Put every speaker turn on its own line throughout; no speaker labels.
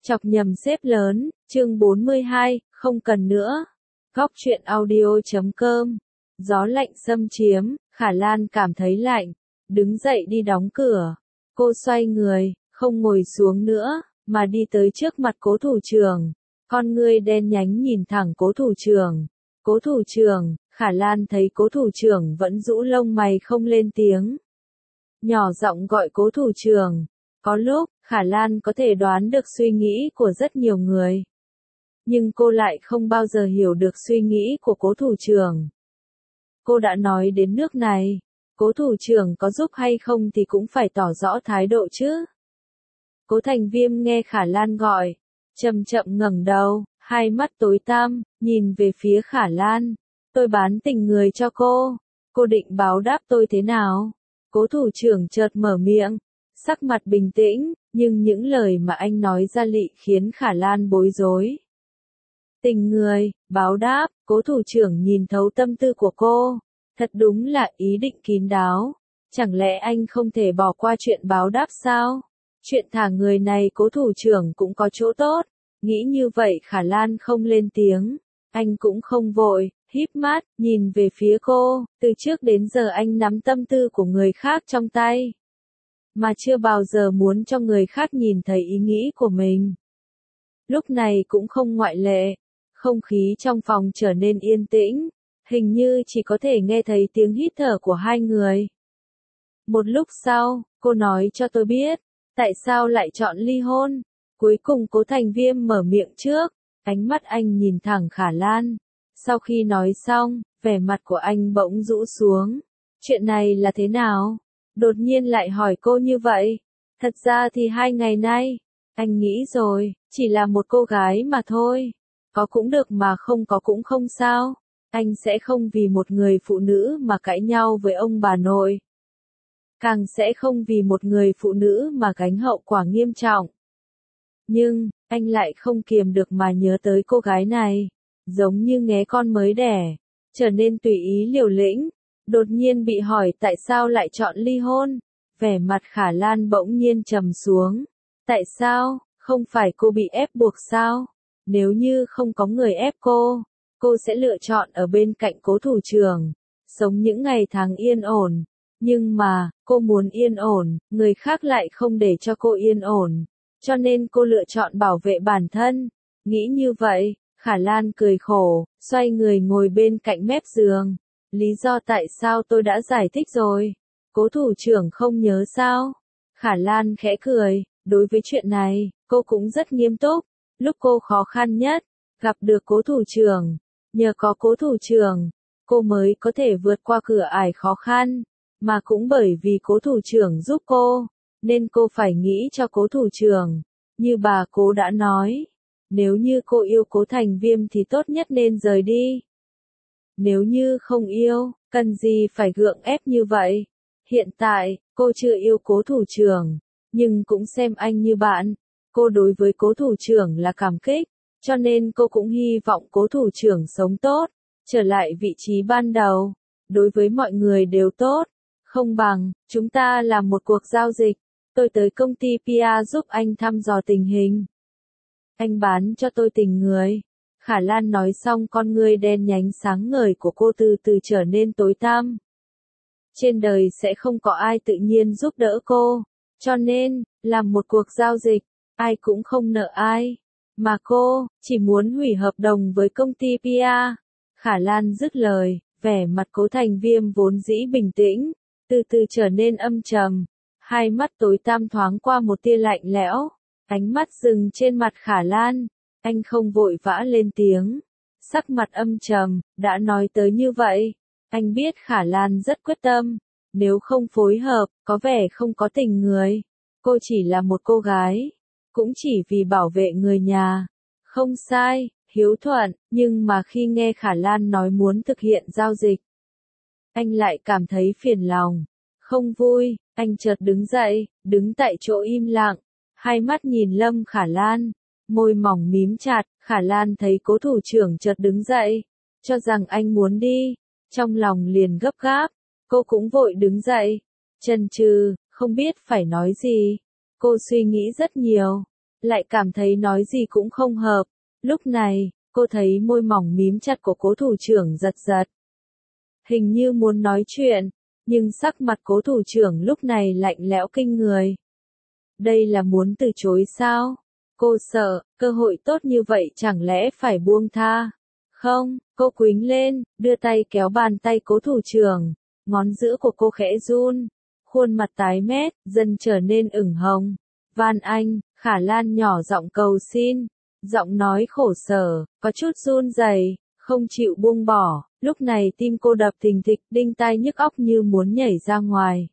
Chọc nhầm xếp lớn, chương 42, không cần nữa. Góc truyện audio.com. Gió lạnh xâm chiếm, Khả Lan cảm thấy lạnh, đứng dậy đi đóng cửa. Cô xoay người, không ngồi xuống nữa, mà đi tới trước mặt Cố thủ trưởng. Con ngươi đen nhánh nhìn thẳng Cố thủ trưởng. Cố thủ trưởng, Khả Lan thấy Cố thủ trưởng vẫn rũ lông mày không lên tiếng. Nhỏ giọng gọi Cố thủ trưởng. Có lúc, Khả Lan có thể đoán được suy nghĩ của rất nhiều người. Nhưng cô lại không bao giờ hiểu được suy nghĩ của Cố thủ trưởng. Cô đã nói đến nước này, Cố thủ trưởng có giúp hay không thì cũng phải tỏ rõ thái độ chứ. Cố Thành Viêm nghe Khả Lan gọi, chậm chậm ngẩng đầu, hai mắt tối tăm, nhìn về phía Khả Lan. Tôi bán tình người cho cô định báo đáp tôi thế nào? Cố thủ trưởng chợt mở miệng, sắc mặt bình tĩnh, nhưng những lời mà anh nói ra lị khiến Khả Lan bối rối. Tình người, báo đáp, Cố thủ trưởng nhìn thấu tâm tư của cô. Thật đúng là ý định kín đáo. Chẳng lẽ anh không thể bỏ qua chuyện báo đáp sao? Chuyện thả người này Cố thủ trưởng cũng có chỗ tốt. Nghĩ như vậy Khả Lan không lên tiếng. Anh cũng không vội, híp mắt, nhìn về phía cô. Từ trước đến giờ anh nắm tâm tư của người khác trong tay, mà chưa bao giờ muốn cho người khác nhìn thấy ý nghĩ của mình. Lúc này cũng không ngoại lệ. Không khí trong phòng trở nên yên tĩnh, hình như chỉ có thể nghe thấy tiếng hít thở của hai người. Một lúc sau, cô nói cho tôi biết, tại sao lại chọn ly hôn. Cuối cùng Cố Thành Viêm mở miệng trước, ánh mắt anh nhìn thẳng Khả Lan. Sau khi nói xong, vẻ mặt của anh bỗng rũ xuống. Chuyện này là thế nào? Đột nhiên lại hỏi cô như vậy. Thật ra thì 2 ngày nay, anh nghĩ rồi, chỉ là một cô gái mà thôi. Có cũng được mà không có cũng không sao. Anh sẽ không vì một người phụ nữ mà cãi nhau với ông bà nội. Càng sẽ không vì một người phụ nữ mà gánh hậu quả nghiêm trọng. Nhưng, anh lại không kiềm được mà nhớ tới cô gái này. Giống như nghé con mới đẻ, trở nên tùy ý liều lĩnh. Đột nhiên bị hỏi tại sao lại chọn ly hôn. Vẻ mặt Khả Lan bỗng nhiên trầm xuống. Tại sao, không phải cô bị ép buộc sao? Nếu như không có người ép cô sẽ lựa chọn ở bên cạnh Cố thủ trưởng, sống những ngày tháng yên ổn. Nhưng mà, cô muốn yên ổn, người khác lại không để cho cô yên ổn. Cho nên cô lựa chọn bảo vệ bản thân. Nghĩ như vậy, Khả Lan cười khổ, xoay người ngồi bên cạnh mép giường. Lý do tại sao tôi đã giải thích rồi. Cố thủ trưởng không nhớ sao? Khả Lan khẽ cười, đối với chuyện này, cô cũng rất nghiêm túc. Lúc cô khó khăn nhất, gặp được Cố thủ trưởng. Nhờ có Cố thủ trưởng, cô mới có thể vượt qua cửa ải khó khăn. Mà cũng bởi vì Cố thủ trưởng giúp cô, nên cô phải nghĩ cho Cố thủ trưởng. Như bà Cố đã nói, nếu như cô yêu Cố Thành Viêm thì tốt nhất nên rời đi. Nếu như không yêu, cần gì phải gượng ép như vậy. Hiện tại, cô chưa yêu Cố thủ trưởng, nhưng cũng xem anh như bạn. Cô đối với Cố thủ trưởng là cảm kích, cho nên cô cũng hy vọng Cố thủ trưởng sống tốt, trở lại vị trí ban đầu. Đối với mọi người đều tốt, không bằng, chúng ta làm một cuộc giao dịch. Tôi tới công ty PR giúp anh thăm dò tình hình. Anh bán cho tôi tình người. Khả Lan nói xong con ngươi đen nhánh sáng ngời của cô từ từ trở nên tối tăm. Trên đời sẽ không có ai tự nhiên giúp đỡ cô. Cho nên, làm một cuộc giao dịch, ai cũng không nợ ai. Mà cô, chỉ muốn hủy hợp đồng với công ty PR. Khả Lan dứt lời, vẻ mặt Cố Thành Viêm vốn dĩ bình tĩnh, từ từ trở nên âm trầm. Hai mắt tối tăm thoáng qua một tia lạnh lẽo. Ánh mắt dừng trên mặt Khả Lan. Anh không vội vã lên tiếng. Sắc mặt âm trầm, đã nói tới như vậy. Anh biết Khả Lan rất quyết tâm. Nếu không phối hợp, có vẻ không có tình người. Cô chỉ là một cô gái. Cũng chỉ vì bảo vệ người nhà. Không sai, hiếu thuận, nhưng mà khi nghe Khả Lan nói muốn thực hiện giao dịch, anh lại cảm thấy phiền lòng. Không vui, anh chợt đứng dậy, đứng tại chỗ im lặng. Hai mắt nhìn Lâm Khả Lan, môi mỏng mím chặt. Khả Lan thấy Cố thủ trưởng chợt đứng dậy, cho rằng anh muốn đi, trong lòng liền gấp gáp. Cô cũng vội đứng dậy, chần chừ, không biết phải nói gì. Cô suy nghĩ rất nhiều, lại cảm thấy nói gì cũng không hợp. Lúc này, cô thấy môi mỏng mím chặt của cố thủ trưởng giật giật. Hình như muốn nói chuyện, nhưng sắc mặt cố thủ trưởng lúc này lạnh lẽo kinh người. Đây là muốn từ chối sao? Cô sợ, cơ hội tốt như vậy chẳng lẽ phải buông tha? Không, cô quýnh lên, đưa tay kéo bàn tay cố thủ trưởng, ngón giữa của cô khẽ run, khuôn mặt tái mét, dần trở nên ửng hồng. Van anh, Khả Lan nhỏ giọng cầu xin, giọng nói khổ sở, có chút run rẩy, không chịu buông bỏ. Lúc này tim cô đập thình thịch, đinh tai nhức óc như muốn nhảy ra ngoài.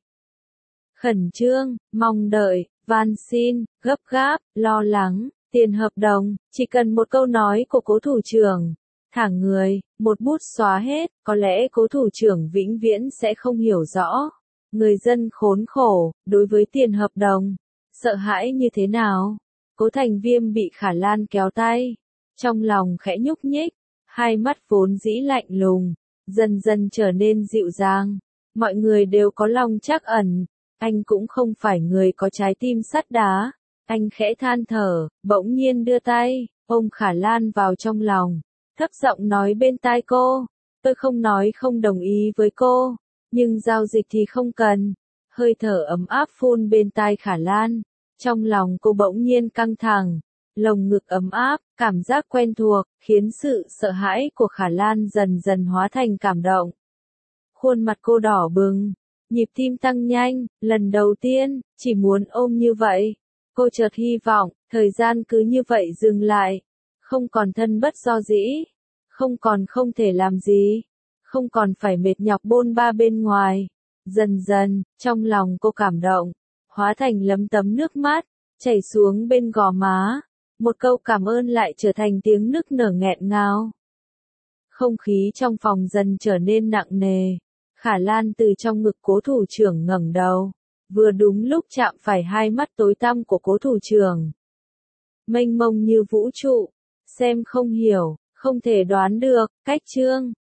Khẩn trương, mong đợi, van xin, gấp gáp, lo lắng, tiền hợp đồng, chỉ cần một câu nói của cố thủ trưởng. Thả người, một bút xóa hết, có lẽ cố thủ trưởng vĩnh viễn sẽ không hiểu rõ. Người dân khốn khổ, đối với tiền hợp đồng, sợ hãi như thế nào? Cố Thành Viêm bị Khả Lan kéo tay, trong lòng khẽ nhúc nhích, hai mắt vốn dĩ lạnh lùng, dần dần trở nên dịu dàng. Mọi người đều có lòng trắc ẩn, anh cũng không phải người có trái tim sắt đá. Anh khẽ than thở, bỗng nhiên đưa tay, ôm Khả Lan vào trong lòng, thấp giọng nói bên tai cô, tôi không nói không đồng ý với cô, nhưng giao dịch thì không cần. Hơi thở ấm áp phun bên tai Khả Lan, trong lòng cô bỗng nhiên căng thẳng, lồng ngực ấm áp, cảm giác quen thuộc, khiến sự sợ hãi của Khả Lan dần dần hóa thành cảm động. Khuôn mặt cô đỏ bừng, nhịp tim tăng nhanh, lần đầu tiên, chỉ muốn ôm như vậy. Cô chợt hy vọng, thời gian cứ như vậy dừng lại, không còn thân bất do dĩ, không còn không thể làm gì, không còn phải mệt nhọc bôn ba bên ngoài. Dần dần, trong lòng cô cảm động, hóa thành lấm tấm nước mắt, chảy xuống bên gò má. Một câu cảm ơn lại trở thành tiếng nức nở nghẹn ngào. Không khí trong phòng dần trở nên nặng nề. Khả Lan từ trong ngực cố thủ trưởng ngẩng đầu, vừa đúng lúc chạm phải hai mắt tối tăm của cố thủ trưởng. Mênh mông như vũ trụ, xem không hiểu, không thể đoán được, cách chương.